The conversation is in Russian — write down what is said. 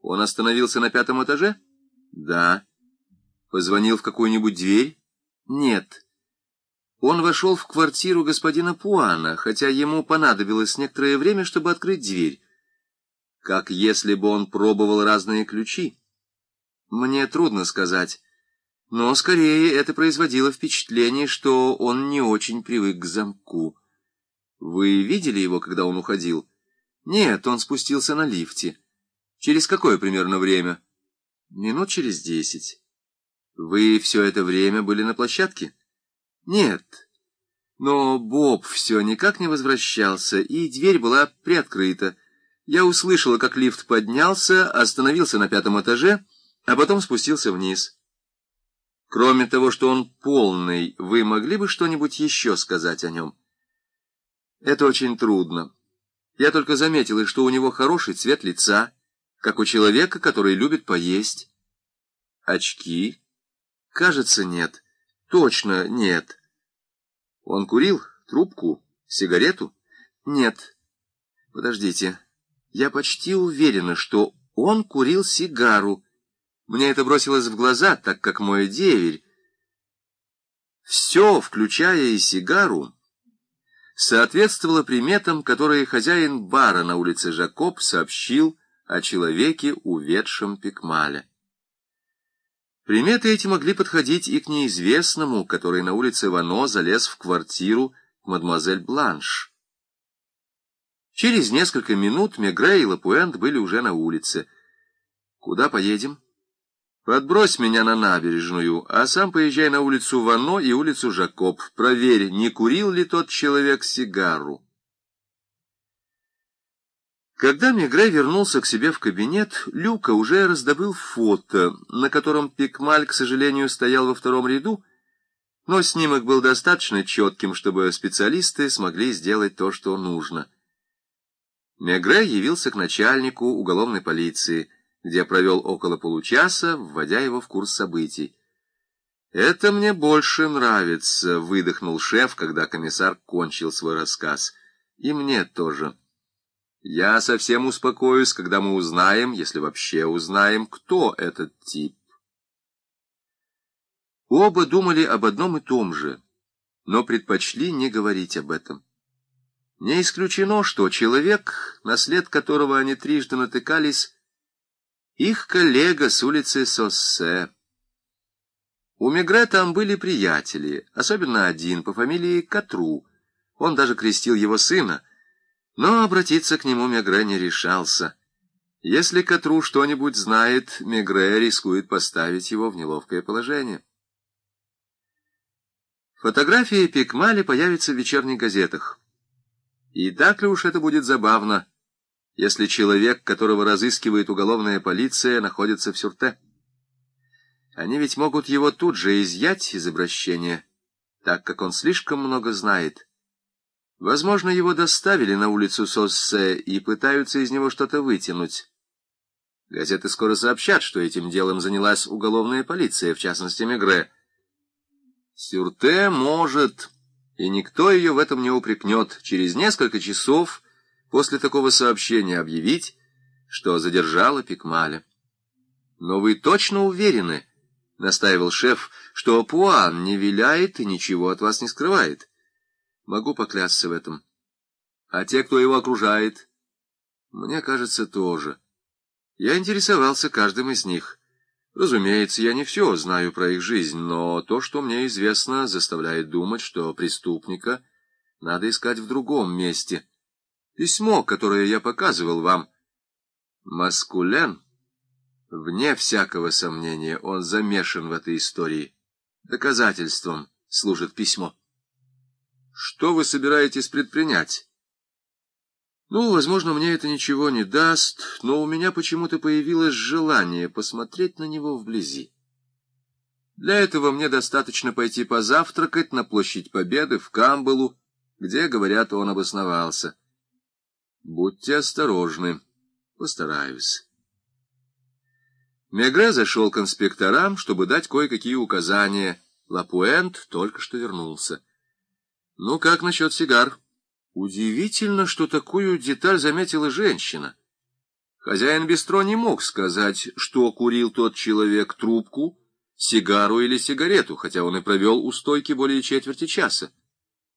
Он остановился на 5-м этаже? Да. Позвонил в какую-нибудь дверь? Нет. Он вошел в квартиру господина Пуана, хотя ему понадобилось некоторое время, чтобы открыть дверь. Как если бы он пробовал разные ключи. Мне трудно сказать, но скорее это производило впечатление, что он не очень привык к замку. Вы видели его, когда он уходил? Нет, он спустился на лифте. Через какое примерно время? Минут через 10. Вы все это время были на площадке? Нет. Но Боб все никак не возвращался, и дверь была приоткрыта. Я услышала, как лифт поднялся, остановился на 5-м этаже, а потом спустился вниз. Кроме того, что он полный, вы могли бы что-нибудь еще сказать о нем? Это очень трудно. Я только заметила, что у него хороший цвет лица, как у человека, который любит поесть. Очки? Кажется, нет. Точно нет. Он курил трубку, сигарету? Нет. Подождите. Я почти уверена, что он курил сигару. Мне это бросилось в глаза, так как мой деверь, все, включая и сигару, соответствовало приметам, которые хозяин бара на улице Жакоб сообщил о человеке, уведшем Пикмаля. Приметы эти могли подходить и к неизвестному, который на улице Вано залез в квартиру мадемуазель Бланш. Через несколько минут Мегре и Лапуэнт были уже на улице. «Куда поедем?» «Подбрось меня на набережную, а сам поезжай на улицу Вано и улицу Жакоб. Проверь, не курил ли тот человек сигару». Когда Мегре вернулся к себе в кабинет, Люка уже раздобыл фото, на котором Пикмаль, к сожалению, стоял во 2-м ряду, но снимок был достаточно четким, чтобы специалисты смогли сделать то, что нужно. Мегре явился к начальнику уголовной полиции, где провел около получаса, вводя его в курс событий. «Это мне больше нравится», — выдохнул шеф, когда комиссар кончил свой рассказ. «И мне тоже. Я совсем успокоюсь, когда мы узнаем, если вообще узнаем, кто этот тип». Оба думали об одном и том же, но предпочли не говорить об этом. Не исключено, что человек, на след которого они трижды натыкались, их коллега с улицы Соссе. У Мегре там были приятели, особенно один по фамилии Катру. Он даже крестил его сына, но обратиться к нему Мегре не решался. Если Катру что-нибудь знает, Мегре рискует поставить его в неловкое положение. Фотография Пикмаля появится в вечерних газетах. И так ли уж это будет забавно, если человек, которого разыскивает уголовная полиция, находится в Сюрте? Они ведь могут его тут же изъять из обращения, так как он слишком много знает. Возможно, его доставили на улицу Соссе и пытаются из него что-то вытянуть. Газеты скоро сообщат, что этим делом занялась уголовная полиция, в частности Мегре. Сюрте может, и никто ее в этом не упрекнет, через несколько часов после такого сообщения объявить, что задержала Пикмаля. «Но вы точно уверены, — настаивал шеф, — что Пуан не виляет и ничего от вас не скрывает?» «Могу поклясться в этом. А те, кто его окружает?» «Мне кажется, тоже. Я интересовался каждым из них. Разумеется, я не все знаю про их жизнь, но то, что мне известно, заставляет думать, что преступника надо искать в другом месте. Письмо, которое я показывал вам. Маскулен, вне всякого сомнения, он замешан в этой истории. Доказательством служит письмо. Что вы собираетесь предпринять? Ну, возможно, мне это ничего не даст, но у меня почему-то появилось желание посмотреть на него вблизи. Для этого мне достаточно пойти позавтракать на площадь Победы в Камбалу, где, говорят, он обосновался. Будьте осторожны. Постараюсь. Мегре зашел к инспекторам, чтобы дать кое-какие указания. Лапуэнт только что вернулся. Ну, как насчет сигар? Удивительно, что такую деталь заметила женщина. Хозяин бистро не мог сказать, что курил тот человек: трубку, сигару или сигарету, хотя он и провел у стойки более четверти часа.